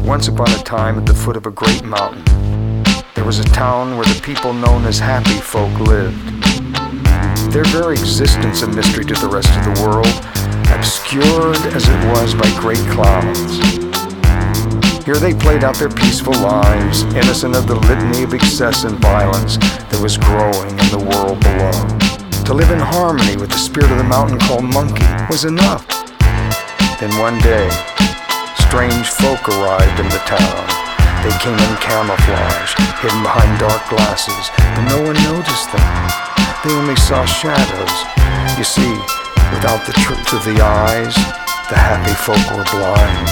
Once upon a time, at the foot of a great mountain, there was a town where the people known as happy folk lived. Their very existence a mystery to the rest of the world, obscured as it was by great clouds. Here they played out their peaceful lives, innocent of the litany of excess and violence that was growing in the world below. To live in harmony with the spirit of the mountain called Monkey was enough. Then one day, strange folk arrived in the town. They came in camouflage, hidden behind dark glasses, but no one noticed them. They only saw shadows. You see, without the truth of the eyes, the happy folk were blind.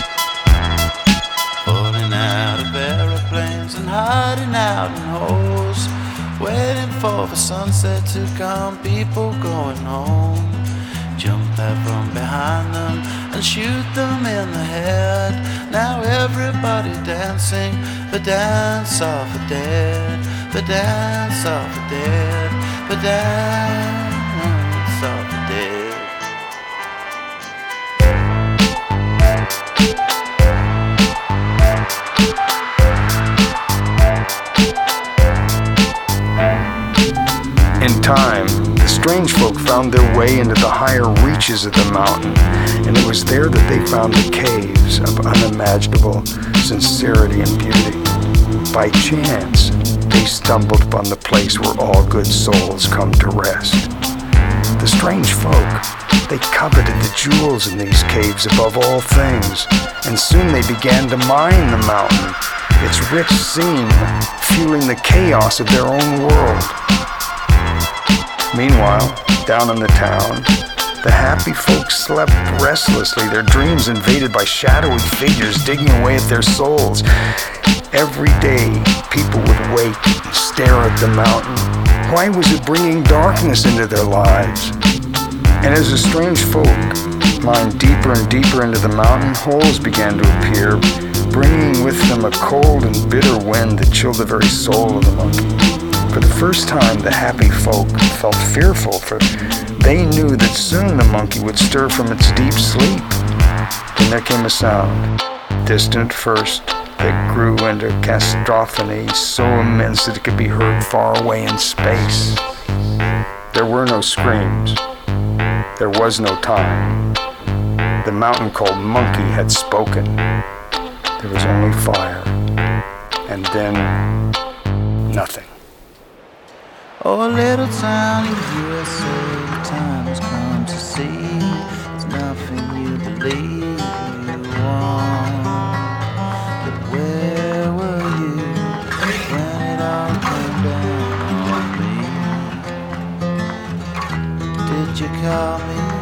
Falling out of aeroplanes and hiding out in holes, waiting for the sunset to come, people going home. Jump out from behind them and shoot them in the head. Now everybody dancing the dance of the dead, the dance of the dead, the dance of the dead. In time, the strange folk found their way into the higher reaches of the mountain, and it was there that they found the caves of unimaginable sincerity and beauty. By chance, they stumbled upon the place where all good souls come to rest. The strange folk, they coveted the jewels in these caves above all things, and soon they began to mine the mountain, its rich scene, fueling the chaos of their own world. Meanwhile, down in the town, the happy folks slept restlessly, their dreams invaded by shadowy figures digging away at their souls. Every day, people would wake and stare at the mountain. Why was it bringing darkness into their lives? And as the strange folk mined deeper and deeper into the mountain, holes began to appear, bringing with them a cold and bitter wind that chilled the very soul of the monkey. For the first time, the happy folk felt fearful, for they knew that soon the monkey would stir from its deep sleep. Then there came a sound, distant at first, that grew into cacophony so immense that it could be heard far away in space. There were no screams. There was no time. The mountain called Monkey had spoken. There was only fire. And then, nothing. Oh, a little town in USA, the time has come to see. There's nothing you believe you want. But where were you when it all came down on me? Did you call me